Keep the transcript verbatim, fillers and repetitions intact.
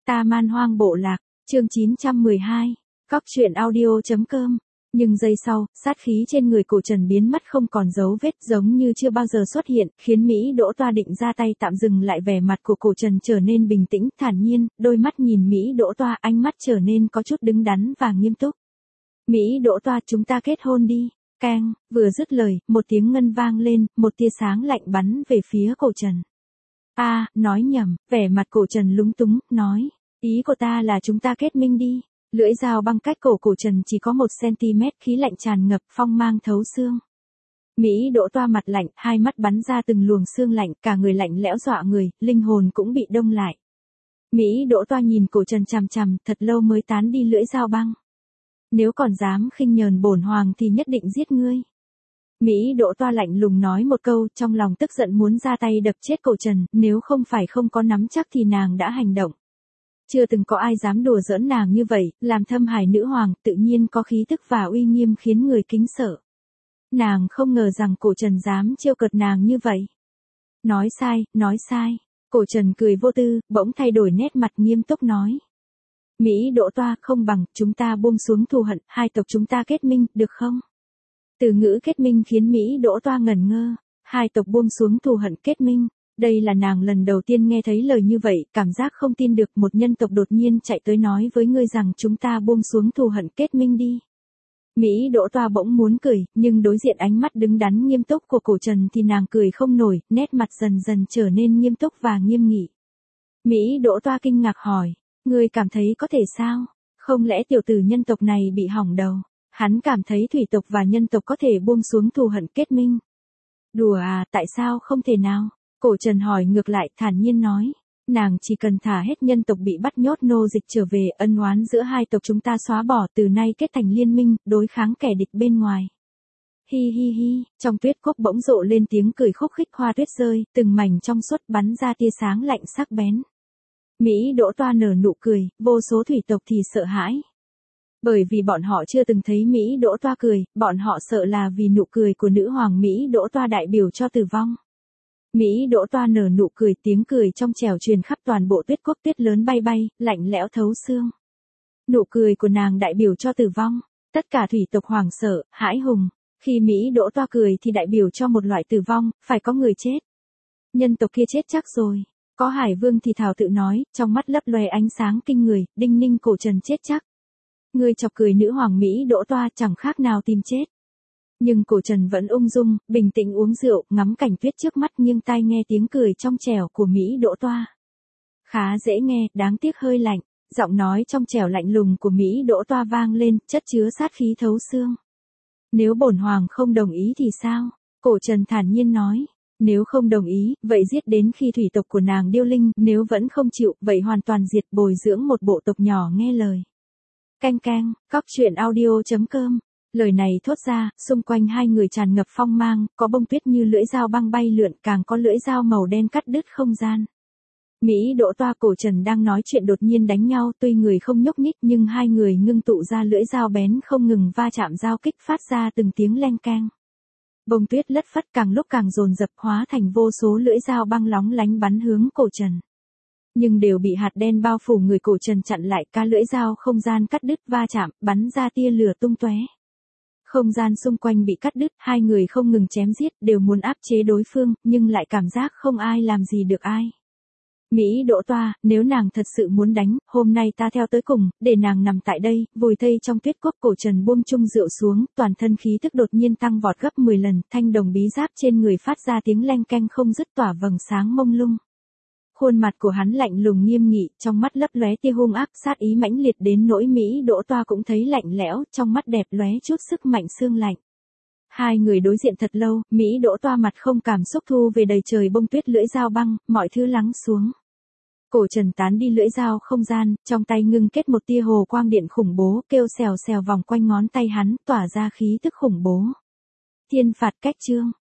Ta Man Hoang Bộ Lạc, chương chín trăm mười hai, Cóc truyện audio chấm com. Nhưng giây sau, sát khí trên người Cổ Trần biến mất không còn dấu vết, giống như chưa bao giờ xuất hiện, khiến Mỹ Đỗ Toa định ra tay tạm dừng lại. Vẻ mặt của Cổ Trần trở nên bình tĩnh, thản nhiên, đôi mắt nhìn Mỹ Đỗ Toa, ánh mắt trở nên có chút đứng đắn và nghiêm túc. Mỹ Đỗ Toa, chúng ta kết hôn đi. Keng, vừa dứt lời, một tiếng ngân vang lên, một tia sáng lạnh bắn về phía Cổ Trần. A, à, nói nhầm, vẻ mặt Cổ Trần lúng túng, nói, ý của ta là chúng ta kết minh đi. Lưỡi dao băng cách cổ Cổ Trần chỉ có một xăng-ti-mét, khí lạnh tràn ngập, phong mang thấu xương. Mỹ Đỗ Toa mặt lạnh, hai mắt bắn ra từng luồng xương lạnh, cả người lạnh lẽo dọa người, linh hồn cũng bị đông lại. Mỹ Đỗ Toa nhìn Cổ Trần chằm chằm, thật lâu mới tán đi lưỡi dao băng. Nếu còn dám khinh nhờn bổn hoàng thì nhất định giết ngươi. Mỹ Đỗ Toa lạnh lùng nói một câu, trong lòng tức giận muốn ra tay đập chết Cổ Trần, nếu không phải không có nắm chắc thì nàng đã hành động. Chưa từng có ai dám đùa giỡn nàng như vậy, làm Thâm Hải nữ hoàng, tự nhiên có khí tức và uy nghiêm khiến người kính sợ. Nàng không ngờ rằng Cổ Trần dám trêu cợt nàng như vậy. Nói sai, nói sai. Cổ Trần cười vô tư, bỗng thay đổi nét mặt, nghiêm túc nói. Mỹ Đỗ Toa, không bằng, chúng ta buông xuống thù hận, hai tộc chúng ta kết minh, được không? Từ ngữ kết minh khiến Mỹ Đỗ Toa ngẩn ngơ. Hai tộc buông xuống thù hận, kết minh. Đây là nàng lần đầu tiên nghe thấy lời như vậy, cảm giác không tin được, một nhân tộc đột nhiên chạy tới nói với ngươi rằng chúng ta buông xuống thù hận, kết minh đi. Mỹ Đỗ Toa bỗng muốn cười, nhưng đối diện ánh mắt đứng đắn nghiêm túc của Cổ Trần thì nàng cười không nổi, nét mặt dần dần trở nên nghiêm túc và nghiêm nghị. Mỹ Đỗ Toa kinh ngạc hỏi, ngươi cảm thấy có thể sao? Không lẽ tiểu tử nhân tộc này bị hỏng đầu? Hắn cảm thấy thủy tộc và nhân tộc có thể buông xuống thù hận, kết minh. Đùa à, tại sao không thể nào? Cổ Trần hỏi ngược lại, thản nhiên nói, nàng chỉ cần thả hết nhân tộc bị bắt nhốt nô dịch trở về, ân oán giữa hai tộc chúng ta xóa bỏ, từ nay kết thành liên minh, đối kháng kẻ địch bên ngoài. Hi hi hi, trong tuyết cốc bỗng rộ lên tiếng cười khúc khích, hoa tuyết rơi, từng mảnh trong suốt bắn ra tia sáng lạnh sắc bén. Mỹ Đỗ Toa nở nụ cười, vô số thủy tộc thì sợ hãi. Bởi vì bọn họ chưa từng thấy Mỹ Đỗ Toa cười, bọn họ sợ là vì nụ cười của nữ hoàng Mỹ Đỗ Toa đại biểu cho tử vong. Mỹ Đỗ Toa nở nụ cười, tiếng cười trong trẻo truyền khắp toàn bộ tuyết quốc, tuyết lớn bay bay, lạnh lẽo thấu xương. Nụ cười của nàng đại biểu cho tử vong, tất cả thủy tộc hoảng sợ, hãi hùng. Khi Mỹ Đỗ Toa cười thì đại biểu cho một loại tử vong, phải có người chết. Nhân tộc kia chết chắc rồi. Có Hải Vương thì thào tự nói, trong mắt lấp lóe ánh sáng kinh người, đinh ninh, Cổ Trần chết chắc. Ngươi chọc cười nữ hoàng Mỹ Đỗ Toa, chẳng khác nào tìm chết. Nhưng Cổ Trần vẫn ung dung, bình tĩnh uống rượu, ngắm cảnh tuyết trước mắt, nghiêng tai nghe tiếng cười trong trẻo của Mỹ Đỗ Toa. Khá dễ nghe, đáng tiếc hơi lạnh. Giọng nói trong trẻo lạnh lùng của Mỹ Đỗ Toa vang lên, chất chứa sát khí thấu xương. Nếu bổn hoàng không đồng ý thì sao? Cổ Trần thản nhiên nói. Nếu không đồng ý, vậy giết đến khi thủy tộc của nàng điêu linh, nếu vẫn không chịu, vậy hoàn toàn diệt, bồi dưỡng một bộ tộc nhỏ nghe lời. Canh canh, Cóc truyện audio chấm com. Lời này thốt ra, xung quanh hai người tràn ngập phong mang, có bông tuyết như lưỡi dao băng bay lượn, càng có lưỡi dao màu đen cắt đứt không gian. Mỹ Đỗ Toa, Cổ Trần đang nói chuyện đột nhiên đánh nhau, tuy người không nhúc nhích nhưng hai người ngưng tụ ra lưỡi dao bén không ngừng va chạm, giao kích phát ra từng tiếng leng keng. Bông tuyết lất phất, càng lúc càng dồn dập, hóa thành vô số lưỡi dao băng lóng lánh bắn hướng Cổ Trần. Nhưng đều bị hạt đen bao phủ người Cổ Trần chặn lại, cả lưỡi dao không gian cắt đứt va chạm, bắn ra tia lửa tung tóe. Không gian xung quanh bị cắt đứt, hai người không ngừng chém giết, đều muốn áp chế đối phương, nhưng lại cảm giác không ai làm gì được ai. Mỹ Đỗ Toa, nếu nàng thật sự muốn đánh, hôm nay ta theo tới cùng, để nàng nằm tại đây, vùi thây trong tuyết cốc. Cổ Trần buông chung rượu xuống, toàn thân khí tức đột nhiên tăng vọt gấp mười lần, thanh đồng bí giáp trên người phát ra tiếng leng keng không dứt, tỏa vầng sáng mông lung. Khuôn mặt của hắn lạnh lùng nghiêm nghị, trong mắt lấp lóe tia hung ác, sát ý mãnh liệt đến nỗi Mỹ Đỗ Toa cũng thấy lạnh lẽo, trong mắt đẹp lóe chút sức mạnh xương lạnh. Hai người đối diện thật lâu, Mỹ Đỗ Toa mặt không cảm xúc thu về đầy trời bông tuyết, lưỡi dao băng, mọi thứ lắng xuống. Cổ Trần tán đi lưỡi dao không gian, trong tay ngưng kết một tia hồ quang điện khủng bố, kêu xèo xèo vòng quanh ngón tay hắn, tỏa ra khí tức khủng bố. Thiên phạt cách chương.